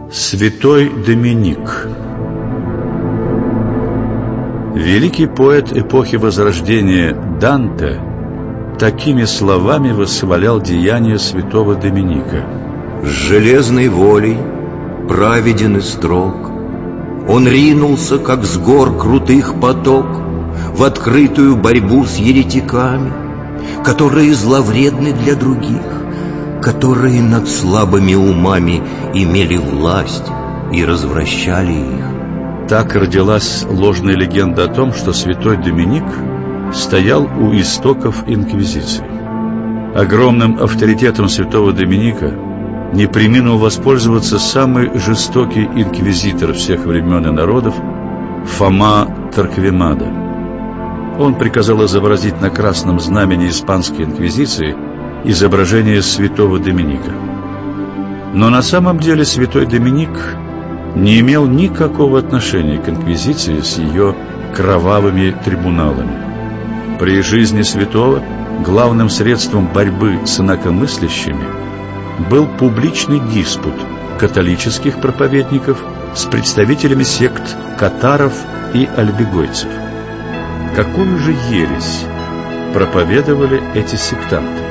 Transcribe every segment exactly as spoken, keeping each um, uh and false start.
Святой Доминик. Великий поэт эпохи Возрождения Данте такими словами восхвалял деяния святого Доминика. «С железной волей, праведен и строг, он ринулся, как с гор крутых поток, в открытую борьбу с еретиками, которые зловредны для других, которые над слабыми умами имели власть и развращали их». Так родилась ложная легенда о том, что святой Доминик стоял у истоков инквизиции. Огромным авторитетом святого Доминика не преминул воспользоваться самый жестокий инквизитор всех времен и народов Фома Торквемада. Он приказал изобразить на красном знамени испанской инквизиции изображение святого Доминика. Но на самом деле святой Доминик не имел никакого отношения к инквизиции с ее кровавыми трибуналами. При жизни святого главным средством борьбы с инакомыслящими был публичный диспут католических проповедников с представителями сект катаров и альбегойцев. Какую же ересь проповедовали эти сектанты?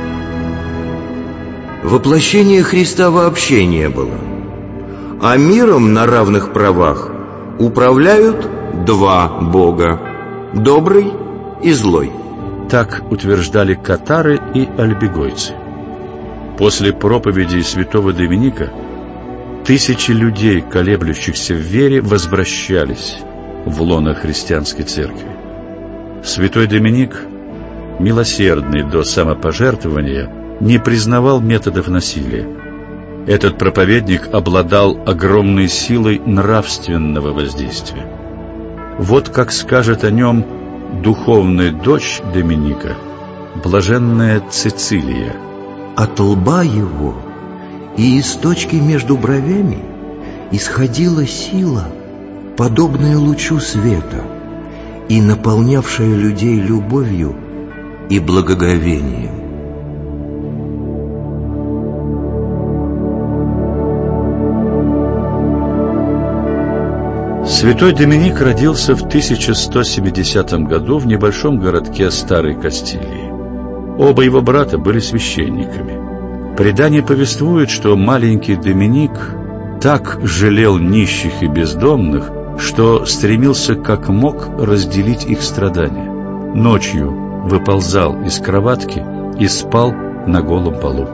Воплощения Христа вообще не было, а миром на равных правах управляют два бога – добрый и злой. Так утверждали катары и альбегойцы. После проповеди святого Доминика тысячи людей, колеблющихся в вере, возвращались в лоно христианской церкви. Святой Доминик, милосердный до самопожертвования, не признавал методов насилия. Этот проповедник обладал огромной силой нравственного воздействия. Вот как скажет о нем духовная дочь Доминика, блаженная Цицилия: «От лба его и из точки между бровями исходила сила, подобная лучу света, и наполнявшая людей любовью и благоговением». Святой Доминик родился в тысяча сто семидесятом году в небольшом городке Старой Кастилии. Оба его брата были священниками. Предание повествует, что маленький Доминик так жалел нищих и бездомных, что стремился как мог разделить их страдания. Ночью выползал из кроватки и спал на голом полу.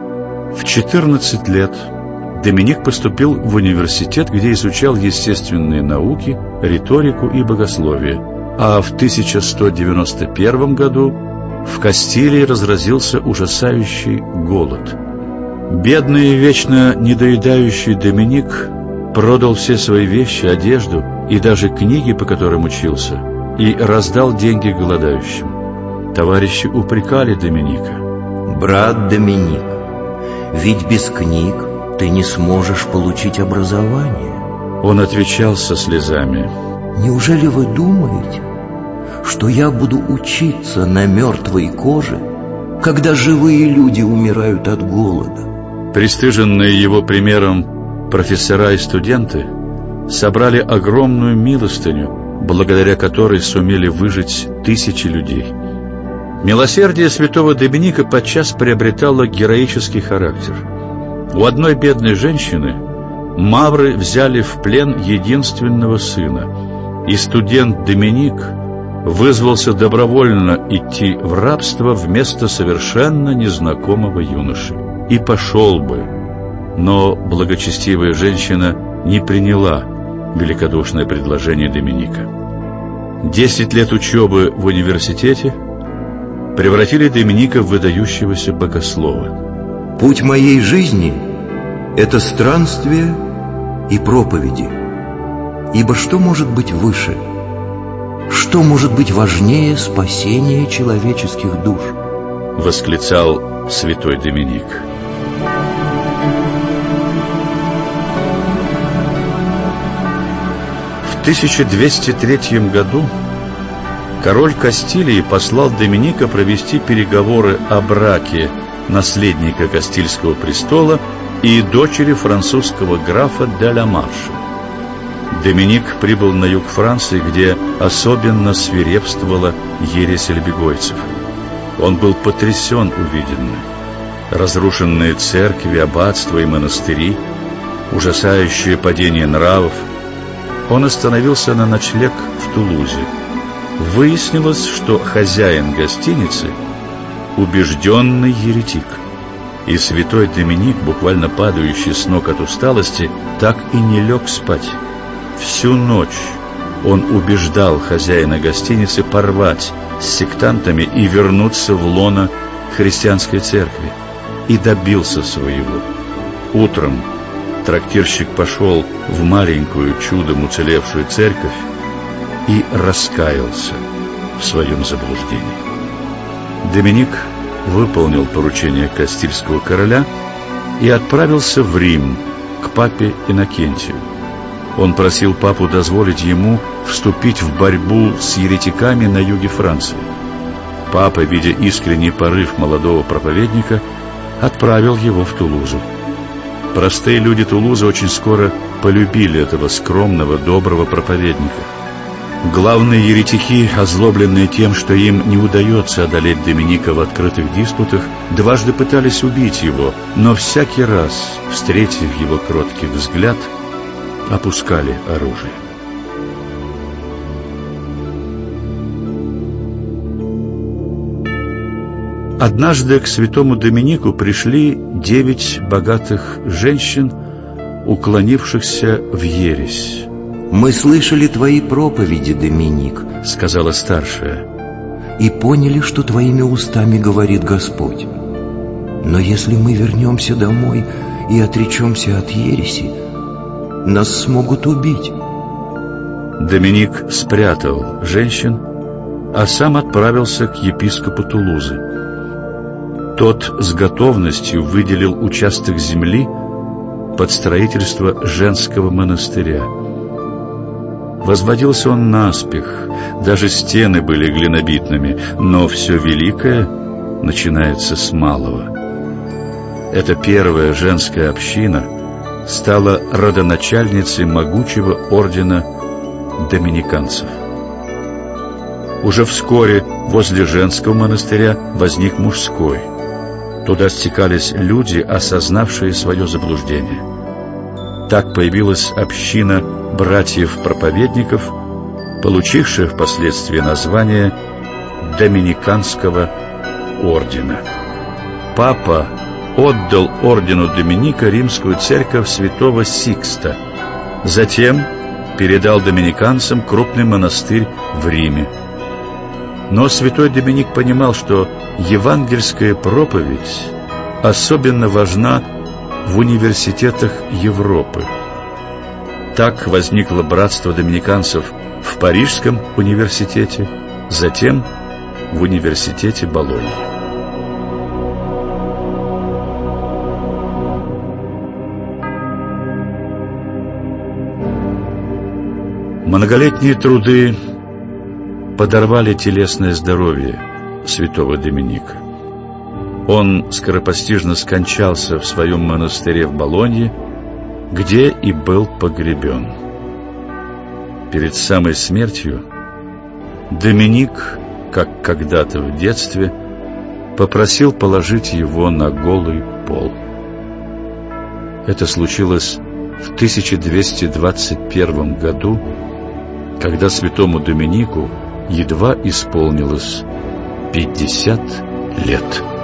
В четырнадцать лет Доминик поступил в университет, где изучал естественные науки, риторику и богословие, а в тысяча сто девяносто первом году в Кастилии разразился ужасающий голод. Бедный и вечно недоедающий Доминик продал все свои вещи, одежду и даже книги, по которым учился, и раздал деньги голодающим. Товарищи упрекали Доминика: «Брат Доминик, ведь без книг ты не сможешь получить образование». Он отвечал со слезами: «Неужели вы думаете, что я буду учиться на мертвой коже, когда живые люди умирают от голода?» Пристыженные его примером профессора и студенты собрали огромную милостыню, благодаря которой сумели выжить тысячи людей. Милосердие святого Доминика подчас приобретало героический характер. У одной бедной женщины мавры взяли в плен единственного сына, и студент Доминик вызвался добровольно идти в рабство вместо совершенно незнакомого юноши. И пошел бы, но благочестивая женщина не приняла великодушное предложение Доминика. Десять лет учебы в университете превратили Доминика в выдающегося богослова. «Путь моей жизни — это странствие и проповеди. Ибо что может быть выше? Что может быть важнее спасения человеческих душ?» — восклицал святой Доминик. В тысяча двести третьем году король Кастилии послал Доминика провести переговоры о браке наследника Кастильского престола и дочери французского графа де ла Марша. Доминик прибыл на юг Франции, где особенно свирепствовала ересь альбегойцев. Он был потрясен увиденным. Разрушенные церкви, аббатства и монастыри, ужасающее падение нравов. Он остановился на ночлег в Тулузе. Выяснилось, что хозяин гостиницы — убежденный еретик. И святой Доминик, буквально падающий с ног от усталости, так и не лег спать. Всю ночь он убеждал хозяина гостиницы порвать с сектантами и вернуться в лоно христианской церкви. И добился своего. Утром трактирщик пошел в маленькую чудом уцелевшую церковь и раскаялся в своем заблуждении. Доминик выполнил поручение Кастильского короля и отправился в Рим к папе Иннокентию. Он просил папу дозволить ему вступить в борьбу с еретиками на юге Франции. Папа, видя искренний порыв молодого проповедника, отправил его в Тулузу. Простые люди Тулузы очень скоро полюбили этого скромного, доброго проповедника. Главные еретики, озлобленные тем, что им не удается одолеть Доминика в открытых диспутах, дважды пытались убить его, но всякий раз, встретив его кроткий взгляд, опускали оружие. Однажды к святому Доминику пришли девять богатых женщин, уклонившихся в ересь. «Мы слышали твои проповеди, Доминик, — сказала старшая, — и поняли, что твоими устами говорит Господь. Но если мы вернемся домой и отречемся от ереси, нас смогут убить». Доминик спрятал женщин, а сам отправился к епископу Тулузы. Тот с готовностью выделил участок земли под строительство женского монастыря. Возводился он наспех, даже стены были глинобитными, но все великое начинается с малого. Эта первая женская община стала родоначальницей могучего ордена доминиканцев. Уже вскоре возле женского монастыря возник мужской. Туда стекались люди, осознавшие свое заблуждение. Так появилась община братьев-проповедников, получившая впоследствии название Доминиканского ордена. Папа отдал ордену Доминика римскую церковь святого Сикста. Затем передал доминиканцам крупный монастырь в Риме. Но святой Доминик понимал, что евангельская проповедь особенно важна в университетах Европы. Так возникло братство доминиканцев в Парижском университете, затем в университете Болоньи. Многолетние труды подорвали телесное здоровье святого Доминика. Он скоропостижно скончался в своем монастыре в Болонье, где и был погребен. Перед самой смертью Доминик, как когда-то в детстве, попросил положить его на голый пол. Это случилось в тысяча двести двадцать первом году, когда святому Доминику едва исполнилось пятьдесят лет.